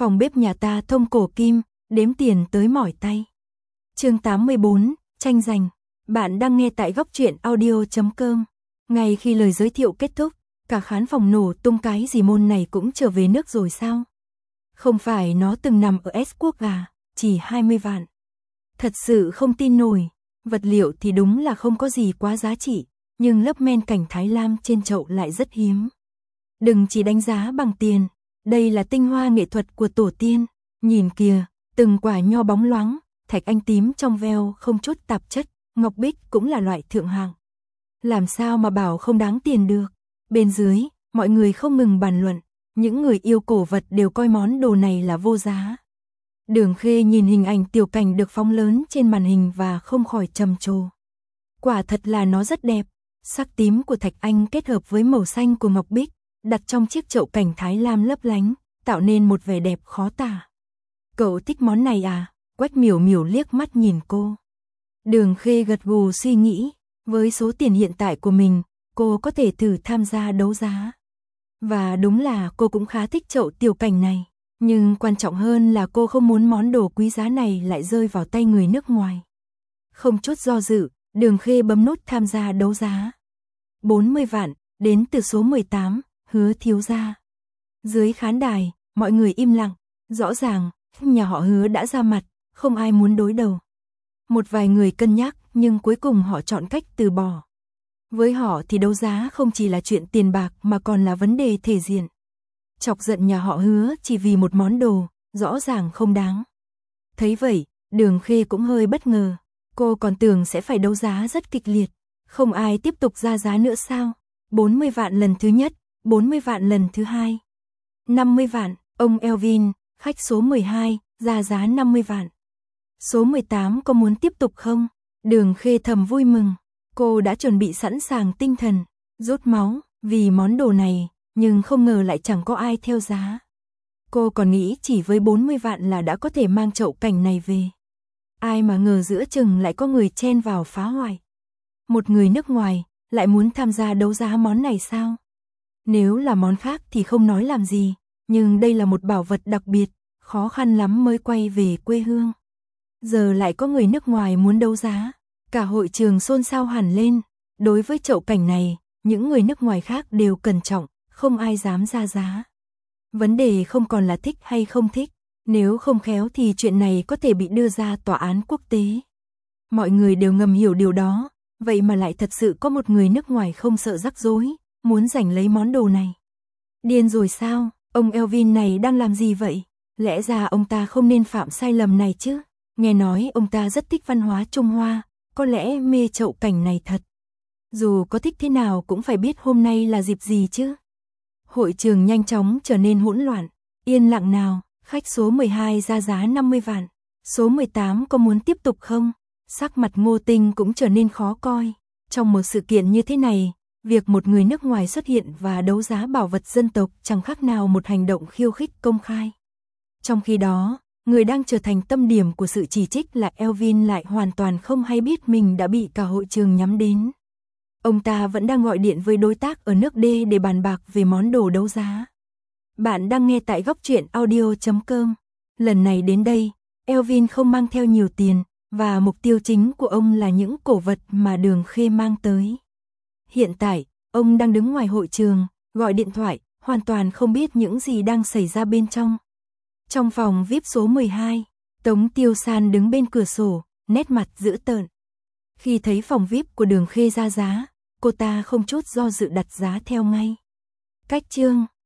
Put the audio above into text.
Phòng bếp nhà ta thông cổ kim, đếm tiền tới mỏi tay. Chương 84, tranh giành. Bạn đang nghe tại góc truyện audio.com. Ngay khi lời giới thiệu kết thúc, cả khán phòng nổ tung cái gì môn này cũng trở về nước rồi sao? Không phải nó từng nằm ở S quốc à, chỉ 20 vạn. Thật sự không tin nổi, vật liệu thì đúng là không có gì quá giá trị, nhưng lớp men cảnh Thái Lam trên chậu lại rất hiếm. Đừng chỉ đánh giá bằng tiền, đây là tinh hoa nghệ thuật của tổ tiên. Nhìn kìa, từng quả nho bóng loáng, thạch anh tím trong veo không chút tạp chất, ngọc bích cũng là loại thượng hạng. Làm sao mà bảo không đáng tiền được? Bên dưới, mọi người không ngừng bàn luận, những người yêu cổ vật đều coi món đồ này là vô giá. Đường Khê nhìn hình ảnh tiểu cảnh được phóng lớn trên màn hình và không khỏi trầm trồ. Quả thật là nó rất đẹp, sắc tím của thạch anh kết hợp với màu xanh của ngọc bích, đặt trong chiếc chậu cảnh Thái Lam lấp lánh, tạo nên một vẻ đẹp khó tả. Cậu thích món này à? Quách Miểu Miểu liếc mắt nhìn cô. Đường Khê gật gù suy nghĩ, với số tiền hiện tại của mình, cô có thể thử tham gia đấu giá. Và đúng là cô cũng khá thích chậu tiểu cảnh này, nhưng quan trọng hơn là cô không muốn món đồ quý giá này lại rơi vào tay người nước ngoài. Không chút do dự, Đường Khê bấm nút tham gia đấu giá. 40 vạn, đến từ số 18, Hứa thiếu gia. Dưới khán đài, mọi người im lặng, rõ ràng, nhà họ Hứa đã ra mặt, không ai muốn đối đầu. Một vài người cân nhắc, nhưng cuối cùng họ chọn cách từ bỏ. Với họ thì đấu giá không chỉ là chuyện tiền bạc mà còn là vấn đề thể diện. Chọc giận nhà họ Hứa chỉ vì một món đồ, rõ ràng không đáng. Thấy vậy, Đường Khê cũng hơi bất ngờ, cô còn tưởng sẽ phải đấu giá rất kịch liệt. Không ai tiếp tục ra giá nữa sao? 40 vạn lần thứ nhất, 40 vạn lần thứ hai. 50 vạn, ông Elvin, khách số 12, ra giá 50 vạn. Số 18 có muốn tiếp tục không? Đường Khê thầm vui mừng, cô đã chuẩn bị sẵn sàng tinh thần, rút máu, vì món đồ này, nhưng không ngờ lại chẳng có ai theo giá. Cô còn nghĩ chỉ với 40 vạn là đã có thể mang chậu cảnh này về. Ai mà ngờ giữa chừng lại có người chen vào phá hoại. Một người nước ngoài, lại muốn tham gia đấu giá món này sao? Nếu là món khác thì không nói làm gì, nhưng đây là một bảo vật đặc biệt, khó khăn lắm mới quay về quê hương. Giờ lại có người nước ngoài muốn đấu giá, cả hội trường xôn xao hẳn lên. Đối với chậu cảnh này, những người nước ngoài khác đều cẩn trọng, không ai dám ra giá. Vấn đề không còn là thích hay không thích, nếu không khéo thì chuyện này có thể bị đưa ra tòa án quốc tế. Mọi người đều ngầm hiểu điều đó, vậy mà lại thật sự có một người nước ngoài không sợ rắc rối, muốn giành lấy món đồ này. Điên rồi sao, ông Elvin này đang làm gì vậy? Lẽ ra ông ta không nên phạm sai lầm này chứ? Nghe nói ông ta rất thích văn hóa Trung Hoa, có lẽ mê chậu cảnh này thật. Dù có thích thế nào cũng phải biết hôm nay là dịp gì chứ. Hội trường nhanh chóng trở nên hỗn loạn. Yên lặng nào, khách số 12 ra giá 50 vạn. Số 18 có muốn tiếp tục không? Sắc mặt Ngô Tinh cũng trở nên khó coi. Trong một sự kiện như thế này, việc một người nước ngoài xuất hiện và đấu giá bảo vật dân tộc chẳng khác nào một hành động khiêu khích công khai. Trong khi đó, người đang trở thành tâm điểm của sự chỉ trích là Elvin lại hoàn toàn không hay biết mình đã bị cả hội trường nhắm đến. Ông ta vẫn đang gọi điện với đối tác ở nước D để bàn bạc về món đồ đấu giá. Bạn đang nghe tại góc truyện audio.com. Lần này đến đây, Elvin không mang theo nhiều tiền, và mục tiêu chính của ông là những cổ vật mà Đường Khê mang tới. Hiện tại, ông đang đứng ngoài hội trường, gọi điện thoại, hoàn toàn không biết những gì đang xảy ra bên trong. Trong phòng VIP số 12, Tống Tiêu San đứng bên cửa sổ, nét mặt dữ tợn. Khi thấy phòng VIP của Đường Khê ra giá, cô ta không chút do dự đặt giá theo ngay. Cách chương